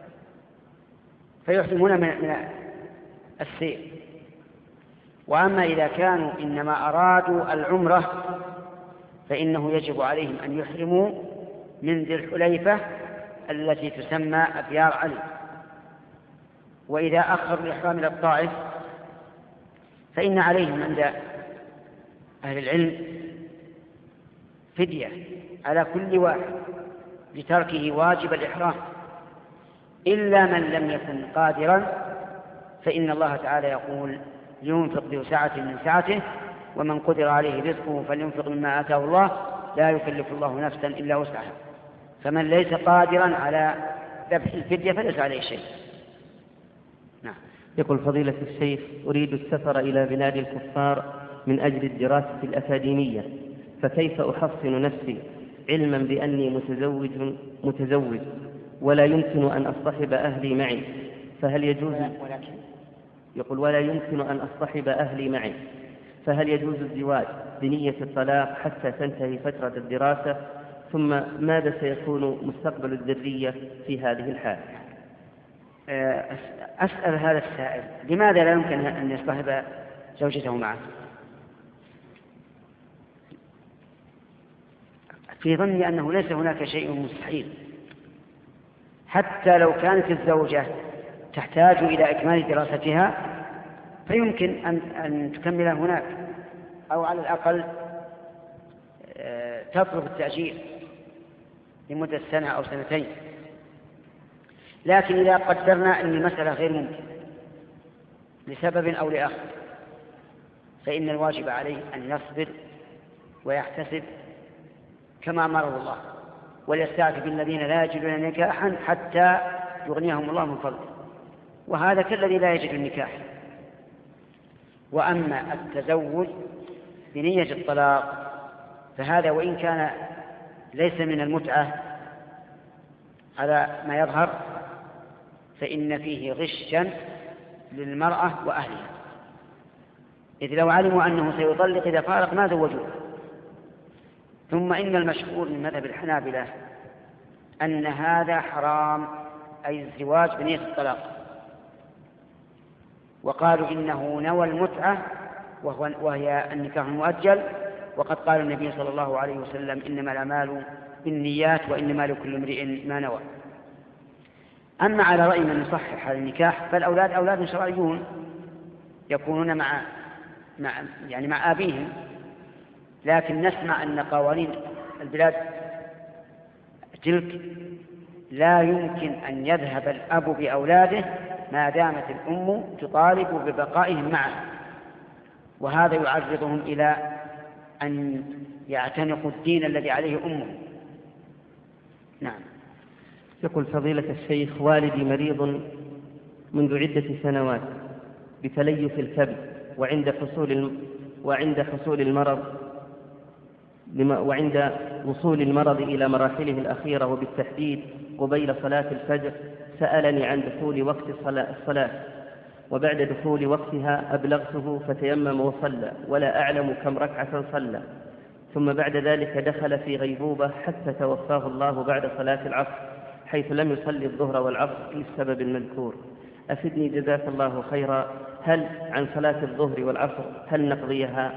فيحرمون من السير. وأما إذا كانوا إنما أرادوا العمرة فإنه يجب عليهم أن يحرموا من ذي الحليفة التي تسمى أبيار علي. وإذا أخروا الإحرام إلى الطائف فإن عليهم عند أهل العلم فدية على كل واحد لتركه واجب الإحرام، إلا من لم يكن قادرا، فإن الله تعالى يقول: لينفق ذو سعة من سعته ومن قدر عليه رزقه فلينفق مما آتاه الله لا يكلف الله نفسا إلا وسعها. فمن ليس قادرا على ذبح الفدية فليس عليه شيء. نعم. يقول فضيلة الشيخ: أريد السفر إلى بلاد الكفار من أجل الدراسة الأكاديمية، فكيف أحصن نفسي علما بأني متزوج متزوج ولا يمكن أن أصطحب أهلي معي، فهل يجوز ولكن يقول ولا يمكن أن أصطحب أهلي معي فهل يجوز الزواج بنية الطلاق حتى تنتهي فترة الدراسة؟ ثم ماذا سيكون مستقبل الذرية في هذه الحال؟ أسأل هذا السائل: لماذا لا يمكن أن يصطحب زوجته معه؟ في ظني أنه ليس هناك شيء مستحيل، حتى لو كانت الزوجة تحتاج إلى إكمال دراستها فيمكن أن, أن تكمل هناك، أو على الأقل تطلب التأجير لمدة سنة أو سنتين. لكن إذا قدرنا أن المسألة غير ممكن لسبب أو لآخر فإن الواجب عليه أن يصبر ويحتسب كما أمره الله، وليستعفف الذين لا يجدون نكاحا حتى يغنيهم الله من فضله، وهذا كالذي لا يجد النكاح. وأما التزوج بنية الطلاق فهذا وإن كان ليس من المتعة على ما يظهر فإن فيه غشا للمرأة وأهلها، إذ لو علموا أنه سيطلق إذا فارق ما زوجوه. ثم إن المشهور من مذهب الحنابلة أن هذا حرام، أي الزواج بنية الطلاق، وقالوا إنه نوى المتعة وهو وهي النكاح المؤجل، وقد قال النبي صلى الله عليه وسلم إنما الأعمال بالنيات وإنما لكل امرئ ما نوى. أما على رأي من يصحح هذا النكاح فالأولاد أولاد شرعيون يكونون مع مع يعني مع آبيهم، لكن نسمع أن قوانين البلاد تلك لا يمكن أن يذهب الأب بأولاده ما دامت الأم تطالب ببقائهم معه، وهذا يعرضهم إلى أن يعتنقوا الدين الذي عليه أمهم. نعم. يقول فضيلة الشيخ: والدي مريض منذ عدة سنوات بتليف الكبد، وعند حصول وعند حصول المرض وعند وصول المرض إلى مراحله الأخيرة وبالتحديد قبيل صلاة الفجر سألني عن دخول وقت الصلاة، وبعد دخول وقتها أبلغته فتيمم وصلى ولا أعلم كم ركعة صلى، ثم بعد ذلك دخل في غيبوبة حتى توفاه الله بعد صلاة العصر حيث لم يصلي الظهر والعصر للسبب المذكور. أفدني جزاك الله خيرا، هل عن صلاة الظهر والعصر هل نقضيها؟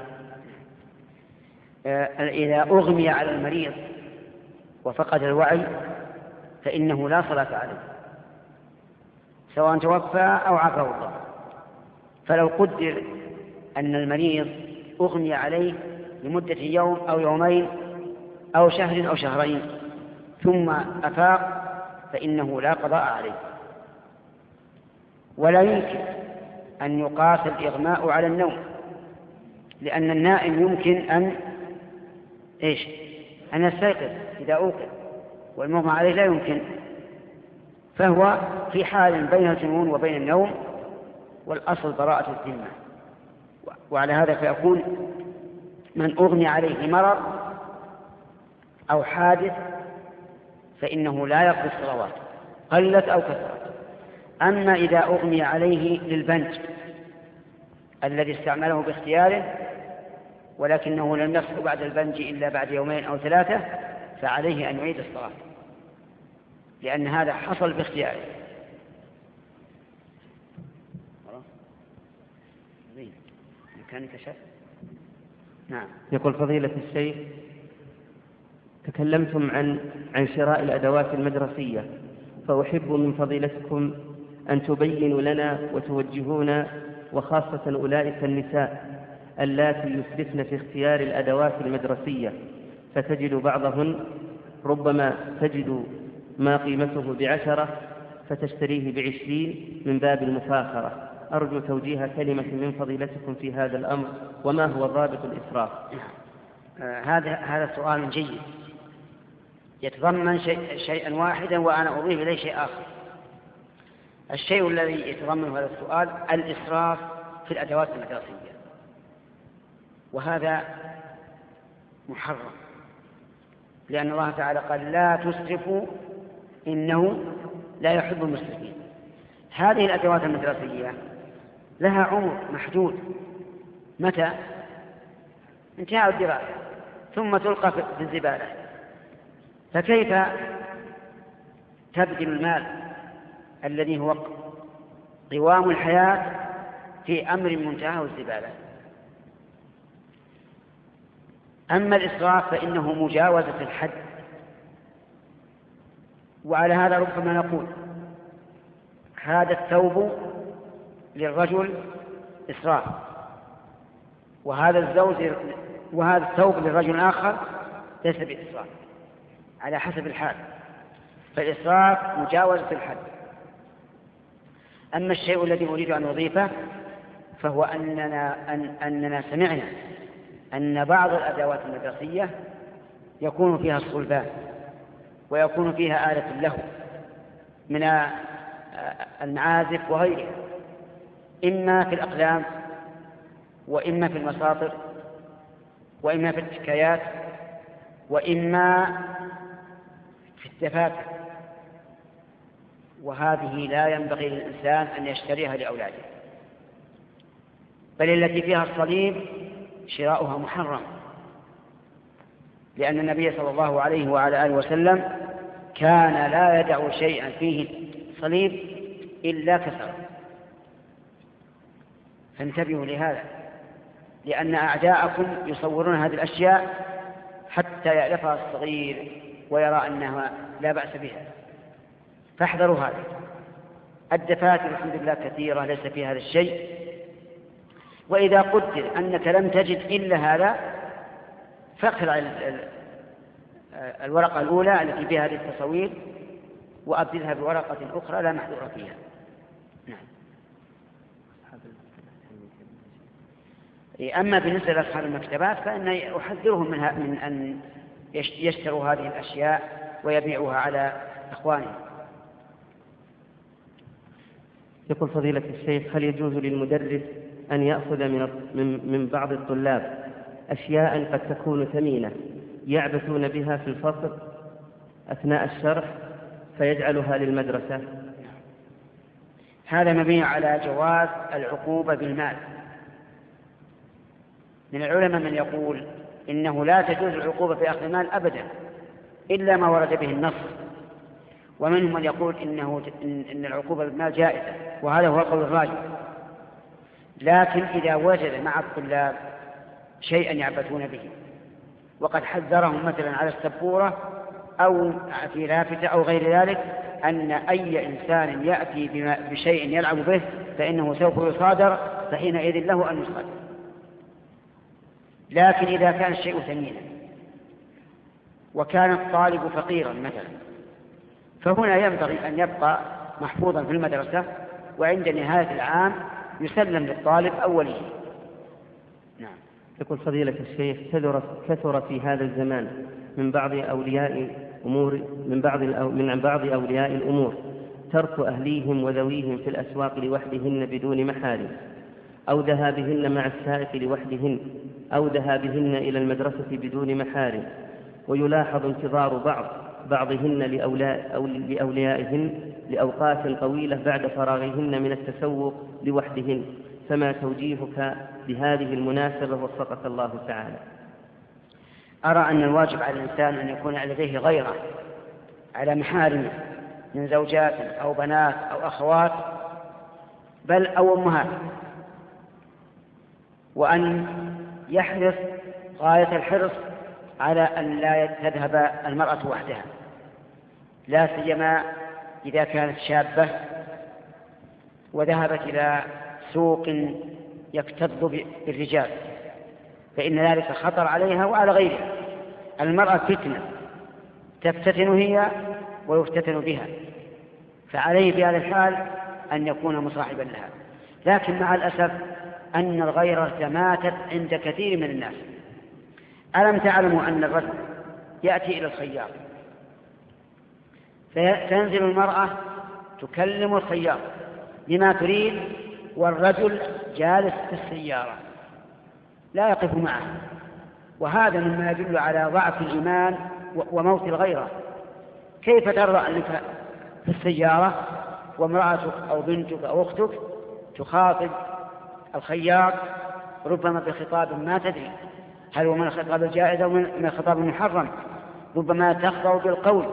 إذا أغمي على المريض وفقد الوعي فإنه لا صلاة عليه سواء توفى أو عافاه الله. فلو قدر أن المريض أغمي عليه لمدة يوم أو يومين أو شهر أو شهرين ثم أفاق فإنه لا قضاء عليه، ولا يمكن أن يقاس الإغماء على النوم، لأن النائم يمكن أن إيش أن يستيقظ إذا أوقظ، والمغمى عليه لا يمكن، فهو في حال بين الجنون وبين النوم، والأصل براءة الذمة. وعلى هذا فيكون من أغمي عليه مرض أو حادث فإنه لا يقضي الصلوات قلت أو كثرت. أما إذا أغمي عليه للبنج الذي استعمله باختياره ولكنه لم يصل بعد البنج إلا بعد يومين أو ثلاثة فعليه أن يعيد الصلاة، لأن هذا حصل باختياره. كان كشف. نعم. يقول فضيلة الشيخ: تكلمتم عن عن شراء الأدوات المدرسية، فأحب من فضيلتكم أن تبينوا لنا وتوجهونا، وخاصة أولئك النساء اللاتي يسرفن في اختيار الأدوات المدرسية، فتجد بعضهن ربما تجد ما قيمته بعشرة فتشتريه بعشرين من باب المفاخرة. أرجو توجيه كلمة من فضيلتكم في هذا الأمر، وما هو ضابط الإسراف؟ آه هذا هذا سؤال جيد يتضمن شيء شيئا واحدا وأنا أضيف إليه شيء آخر. الشيء الذي يتضمن هذا السؤال الإسراف في الأدوات المدرسية، وهذا محرم، لأن الله تعالى قال لا تسرفوا إنه لا يحب المسرفين. هذه الأدوات المدرسية لها عمر محدود، متى؟ انتهاء الدراسة، ثم تلقى في الزبالة، فكيف تبذل المال الذي هو قوام الحياة في أمر منتهى الزبالة؟ أما الإسراف فإنه مجاوزة الحد، وعلى هذا ربما نقول هذا الثوب للرجل إسراف، وهذا الزوج وهذا الثوب للرجل آخر ليس بإسراف، على حسب الحال، فالإسراف مجاوزة الحد. أما الشيء الذي أريد أن أضيفه فهو أننا, أن أننا سمعنا أن بعض الأدوات المدرسية يكون فيها الصلبان ويكون فيها آلة له من المعازف وغيرها، إما في الأقلام وإما في المساطر وإما في الحكايات وإما في الدفاتر، وهذه لا ينبغي للإنسان أن يشتريها لأولاده، بل التي فيها الصليب شراؤها محرم، لأن النبي صلى الله عليه وعلى آله وسلم كان لا يدع شيئا فيه صليب إلا كسره. فانتبهوا لهذا، لأن أعداءكم يصورون هذه الأشياء حتى يعرفها الصغير ويرى أنها لا بأس بها، فاحذروا هذا. الدفاتر الحمد لله كثيرة ليس في هذا الشيء، وإذا قدر أنك لم تجد إلا هذا فاقرأ الورقة الأولى التي فيها هذه التصوير وأبدلها بورقة أخرى لا محذور فيها. نعم. أما بالنسبة لأصحاب المكتبات فإن أحذرهم من, من أن يشتروا هذه الأشياء ويبيعوها على إخوانهم. يقول فضيلة الشيخ: هل يجوز للمدرس أن يأخذ من من بعض الطلاب أشياء قد تكون ثمينة يعبثون بها في الفصل أثناء الشرح فيجعلها للمدرسة؟ هذا مبني على جواز العقوبة بالمال. من العلماء من يقول إنه لا تجوز العقوبة في أخذ المال أبدا إلا ما ورد به النص، ومنهم من يقول إنه إن العقوبة بالمال جائزة، وهذا هو قول الراجح. لكن إذا وجد مع الطلاب شيئا يعبثون به وقد حذرهم مثلا على السبورة أو في لافتة أو غير ذلك أن أي إنسان يأتي بشيء يلعب به فإنه سوف يصادر، فحينئذ له أن يصادر. لكن إذا كان الشيء ثمينا وكان الطالب فقيرا مثلا فهنا ينبغي أن يبقى محفوظا في المدرسة، وعند نهاية العام يسلم للطالب أوليه. نعم. يقول فضيلة الشيخ: كثر في هذا الزمان من بعض أولياء أمور من بعض من بعض أولياء الأمور ترك أهليهم وذويهم في الأسواق لوحدهن بدون محارم، أو ذهابهن مع السائق لوحدهن، أو ذهابهن إلى المدرسة بدون محارم، ويلاحظ انتظار بعض بعضهن لأولاء أو لأوليائهن لأوقات طويلة بعد فراغهن من التسوق لوحدهن، فما توجيهك لهذه المناسبة وفقك الله تعالى؟ أرى أن الواجب على الإنسان أن يكون لديه غيره على محارمه من زوجات أو بنات أو أخوات بل أو أمهات، وأن يحرص غاية الحرص على أن لا تذهب المرأة وحدها، لا سيما إذا كانت شابة وذهبت إلى سوق يكتظ بالرجال، فإن ذلك خطر عليها وعلى غيرها. المرأة فتنة تفتتن هي ويفتتن بها، فعليه بهذا الحال أن يكون مصاحبا لها. لكن مع الأسف أن الغيرة ماتت عند كثير من الناس. ألم تعلموا أن الرجل يأتي إلى الخياط فتنزل المرأة تكلم الخياط لما تريد، والرجل جالس في السيارة لا يقف معه، وهذا مما يدل على ضعف الإيمان وموت الغيرة. كيف ترى أنك في السيارة وامرأتك أو بنتك أو أختك تخاطب الخياط ربما بخطاب ما تدري هل هو من الخطاب الجائز أو من الخطاب المحرم، ربما تخضع بالقول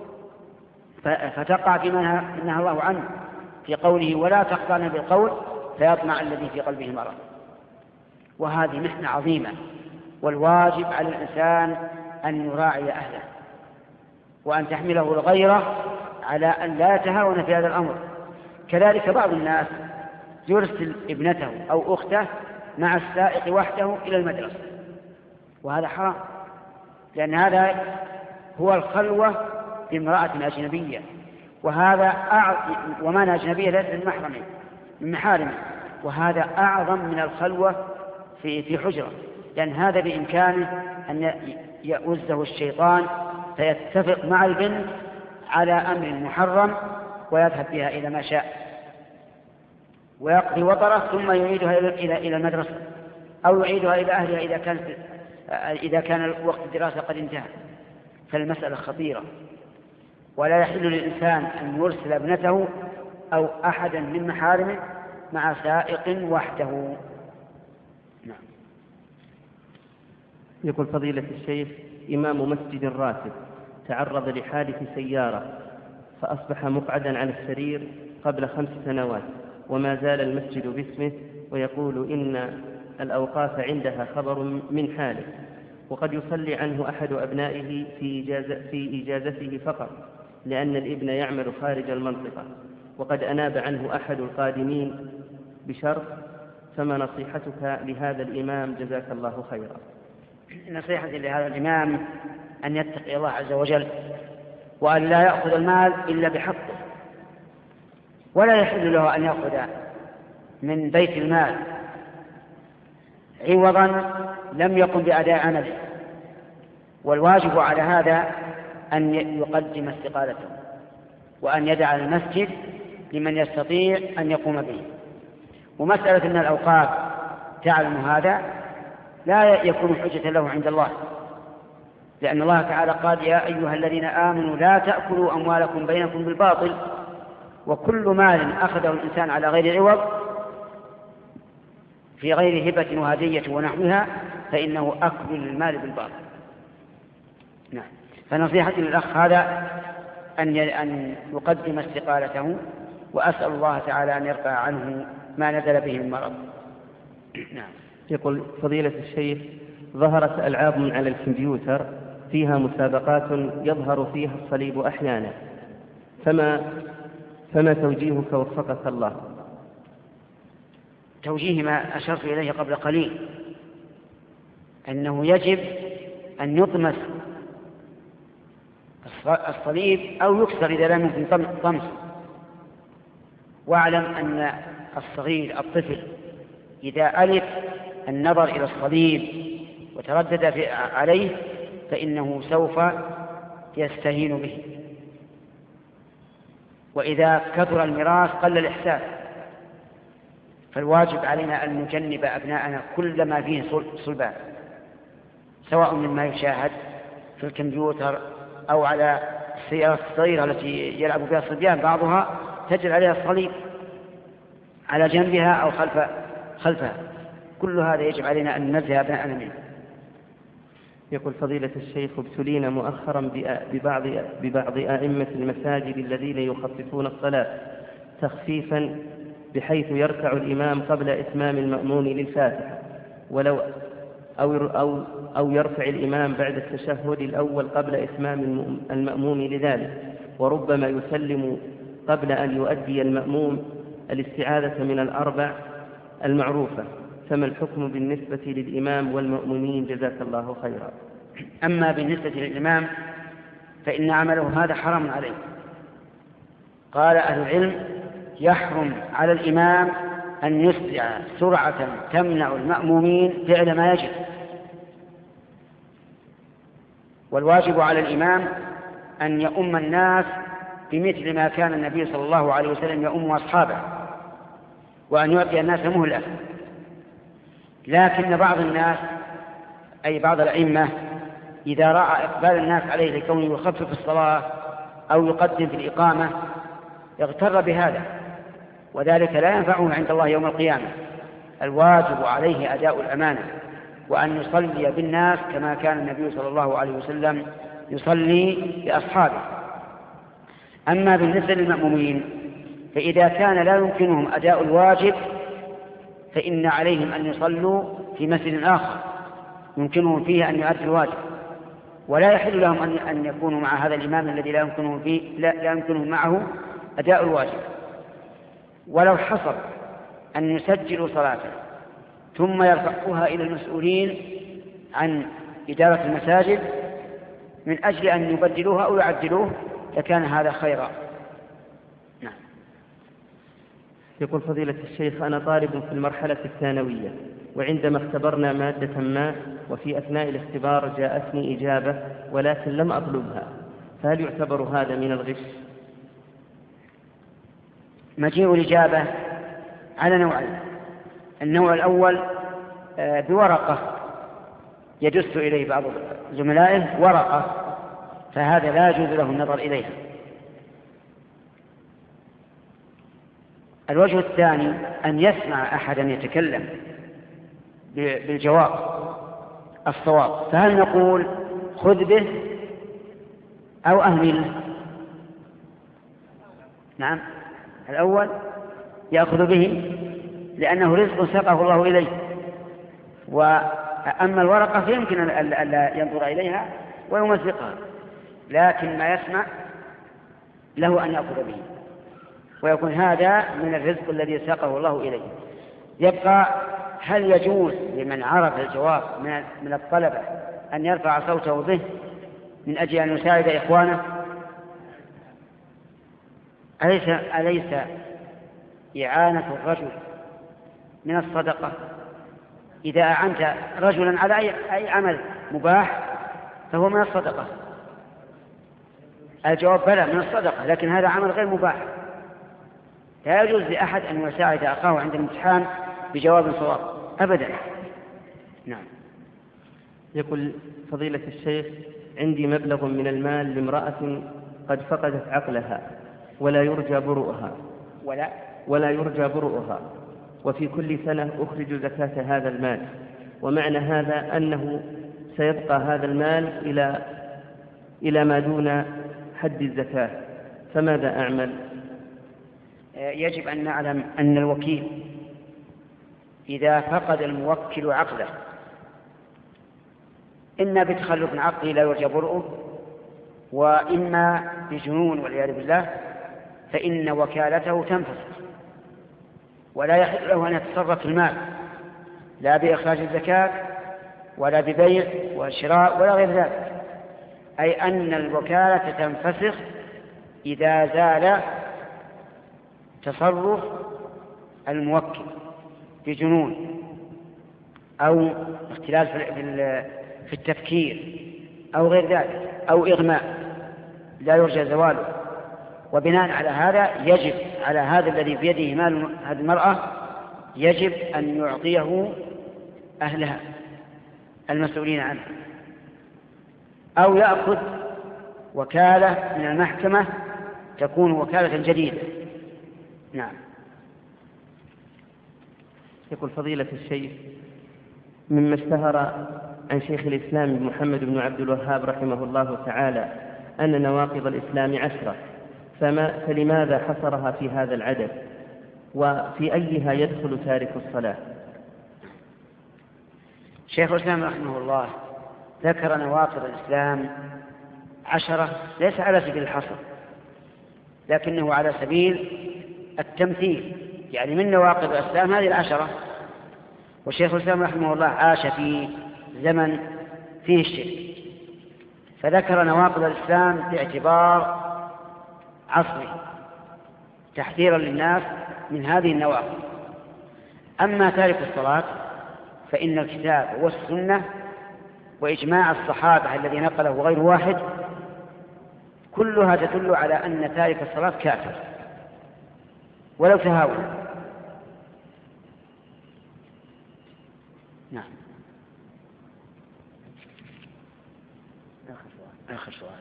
فتقع فيما نهى الله عنه في قوله ولا تخضعن بالقول فيطمع الذي في قلبه مرض. وهذه محنة عظيمة، والواجب على الإنسان أن يراعي أهله وأن تحمله الغيرة على أن لا يتهاون في هذا الأمر. كذلك بعض الناس يرسل ابنته أو أخته مع السائق وحده إلى المدرسة، وهذا حرام، لأن هذا هو الخلوة بامرأة أجنبية، وهذا أعظم وما أجنبية ليس من محرمه من محارمه، وهذا أعظم من الخلوة في في حجرة، لأن هذا بإمكانه أن يؤزه الشيطان فيتفق مع البنت على أمر محرم ويذهب بها إلى ما شاء ويقضي وطره ثم يعيدها إلى إلى المدرسة أو يعيدها إلى أهلها إذا كانت إذا كان وقت الدراسة قد انتهى. فالمسألة خطيرة، ولا يحل للإنسان أن يرسل ابنته أو أحدا من محارمه مع سائق وحده. نعم. يقول فضيلة الشيخ: إمام مسجد راتب تعرض لحادث سيارة فأصبح مقعدا على السرير قبل خمس سنوات، وما زال المسجد باسمه، ويقول إن الأوقاف عندها خبر من حاله، وقد يصلي عنه أحد أبنائه في, إجازة في إجازته فقط لأن الابن يعمل خارج المنطقة، وقد أناب عنه أحد القادمين بشرط، فما نصيحتك لهذا الإمام جزاك الله خيرا؟ نصيحتي لهذا الإمام أن يتقي الله عز وجل، وأن لا يأخذ المال إلا بحقه، ولا يحل له أن يأخذ من بيت المال عوضا لم يقم بأداء عمله، والواجب على هذا أن يقدم استقالته وأن يدع المسجد لمن يستطيع أن يقوم به. ومسألة أن الأوقاف تعلم هذا لا يكون حجة له عند الله، لأن الله تعالى قال يا أيها الذين آمنوا لا تأكلوا أموالكم بينكم بالباطل، وكل مال أخذه الإنسان على غير عوض في غير هبة وهدية ونحوها فإنه أكل المال بالباطل. نعم. فنصيحتي للأخ هذا أن أن يقدم استقالته، وأسأل الله تعالى أن يرفع عنه ما نزل به من مرض. نعم. يقول فضيلة الشيخ: ظهرت ألعاب على الكمبيوتر فيها مسابقات يظهر فيها الصليب أحيانا، فما فما توجيهك وفقك الله؟ توجيه ما أشرت إليه قبل قليل، أنه يجب أن يطمس الصليب أو يكسر إذا لم يكن طمس. واعلم أن الصغير الطفل إذا ألف النظر إلى الصليب وتردد عليه فإنه سوف يستهين به، وإذا كثر الميراث قل الإحساس. فالواجب علينا أن نجنب أبناءنا كل ما فيه صلبان، سواء مما يشاهد في الكمبيوتر أو على السيارة الصغيرة التي يلعب بها الصبيان، بعضها تجد عليها الصليب على جنبها أو خلف خلفها. كل هذا يجب علينا أن ننزه أبناءنا منه. يقول فضيلة الشيخ: ابتلينا مؤخرا ببعض, ببعض أئمة المساجد الذين يخففون الصلاة تخفيفا، بحيث يركع الإمام قبل إتمام المأمون للفاتحة، ولو أو, أو, أو يرفع الإمام بعد التشهد الأول قبل إتمام المأموم لذلك، وربما يسلم قبل أن يؤدي المأموم الاستعاذة من الأربع المعروفة، فما الحكم بالنسبة للإمام والمأمومين جزاك الله خيرا؟ أما بالنسبة للإمام فإن عمله هذا حرام عليه. قال أهل العلم: يحرم على الإمام أن يسرع سرعة تمنع المأمومين فعل ما يجب، والواجب على الإمام أن يؤم الناس بمثل ما كان النبي صلى الله عليه وسلم يؤم أصحابه، وأن يعطي الناس مهلة. لكن بعض الناس أي بعض الأئمة إذا رأى إقبال الناس عليه لكونه يخفف الصلاة أو يقدم في الإقامة يغتر بهذا، وذلك لا ينفعه عند الله يوم القيامة. الواجب عليه أداء الأمانة، وأن يصلي بالناس كما كان النبي صلى الله عليه وسلم يصلي بأصحابه. أما بالنسبة للمأمومين فإذا كان لا يمكنهم أداء الواجب فإن عليهم أن يصلوا في مسجد آخر يمكنهم فيه أن يؤدوا الواجب، ولا يحل لهم أن يكونوا مع هذا الإمام الذي لا يمكنهم, فيه لا, لا يمكنهم معه أداء الواجب. ولو حصل أن يسجلوا صلاة ثم يرفعوها إلى المسؤولين عن إدارة المساجد من أجل أن يبدلوها أو يعدلوه لكان هذا خيرا. نعم. يقول فضيلة الشيخ: أنا طالب في المرحلة الثانوية، وعندما اختبرنا مادة ما وفي أثناء الاختبار جاءتني إجابة ولكن لم أطلبها، فهل يعتبر هذا من الغش؟ مجيء الإجابة على نوعين: النوع الأول بورقة يدس إليه بعض زملائه ورقة، فهذا لا يجوز له النظر إليها. الوجه الثاني أن يسمع أحدا يتكلم بالجواب الصواب، فهل نقول خذ به أو أهمله؟ نعم، الأول يأخذ به لأنه رزق ساقه الله إليه. وأما الورقة فيمكن أن ينظر إليها ويمزقها، لكن ما يسمع له أن يأخذ به، ويكون هذا من الرزق الذي ساقه الله إليه. يبقى هل يجوز لمن عرف الجواب من الطلبة أن يرفع صوته به من أجل أن يساعد إخوانه؟ أليس, أليس إعانة الرجل من الصدقة؟ إذا أعنت رجلا على أي عمل مباح فهو من الصدقة. الجواب بلى من الصدقة، لكن هذا عمل غير مباح. لا يجوز لأحد أن يساعد أخاه عند الامتحان بجواب صواب أبدا. نعم. يقول فضيلة الشيخ: عندي مبلغ من المال لامرأة قد فقدت عقلها ولا يرجى برؤها ولا ولا يرجى برؤها وفي كل سنة أخرج زكاة هذا المال، ومعنى هذا أنه سيبقى هذا المال إلى إلى ما دون حد الزكاة، فماذا أعمل؟ يجب أن نعلم أن الوكيل إذا فقد الموكل عقله إما بتخلف عقلي لا يرجى برؤه، وإما بجنون والعياذ بالله، فإن وكالته تنفسخ ولا يحل له أن يتصرف في المال لا بإخراج الزكاة ولا ببيع وشراء ولا غير ذلك. أي أن الوكالة تنفسخ إذا زال تصرف الموكل بجنون أو اختلال في التفكير أو غير ذلك أو إغماء لا يرجى زواله. وبناء على هذا يجب على هذا الذي بيده مال هذه المرأة يجب أن يعطيه أهلها المسؤولين عنها، أو يأخذ وكالة من المحكمة تكون وكالة جديدة. نعم. يقول فضيلة الشيخ: مما اشتهر عن شيخ الإسلام محمد بن عبد الوهاب رحمه الله تعالى أن نواقض الإسلام عشرة، فما فلماذا حصرها في هذا العدد، وفي أيها يدخل تارك الصلاة؟ شيخ الإسلام رحمه الله ذكر نواقض الإسلام عشرة ليس على سبيل الحصر، لكنه على سبيل التمثيل، يعني من نواقض الإسلام هذه العشرة. والشيخ الإسلام رحمه الله عاش في زمن فيه الشرك، فذكر نواقض الإسلام باعتبار عصره تحذيرا للناس من هذه النواقض. أما تارك الصلاة فإن الكتاب والسنة وإجماع الصحابة الذي نقله غير واحد كلها تدل على أن تارك الصلاة كافر ولو تهاون. نعم. آخر سؤال. آخر سؤال.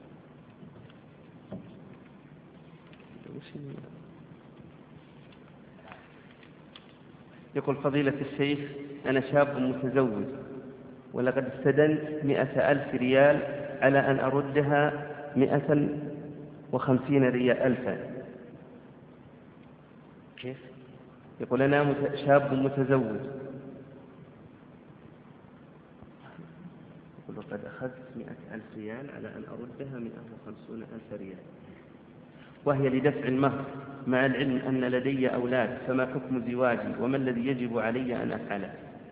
يقول فضيلة الشيخ: أنا شاب متزوج ولقد استدنت مئة ألف ريال على أن أردها مئة وخمسين ريال ألفا. كيف؟ يقول أنا شاب متزوج يقول لقد أخذت مئة ألف ريال على أن أردها مئة وخمسين ألف ريال، وهي لدفع المهر، مع العلم أن لدي أولاد، فما حكم زواجي وما الذي يجب علي أن أفعله؟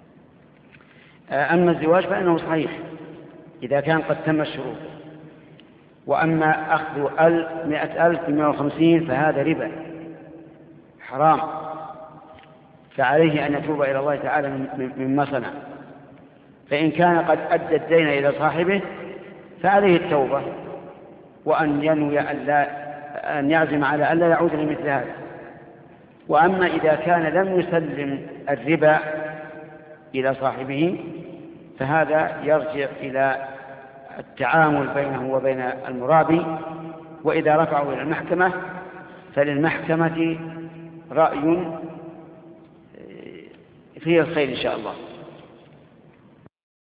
أما الزواج فإنه صحيح إذا كان قد تم الشروط، وأما أخذ مئة ألف بمئة وخمسين فهذا ربا حرام، فعليه أن يتوب إلى الله تعالى مما صنع. فإن كان قد أدى الدين إلى صاحبه فعليه التوبة، وأن ينوي أن يعزم على أن لا يعود لمثل هذا. وأما إذا كان لم يسلم الربا إلى صاحبه فهذا يرجع إلى التعامل بينه وبين المرابي، وإذا رفعوا إلى المحكمة فللمحكمة رأي فيه الخير إن شاء الله.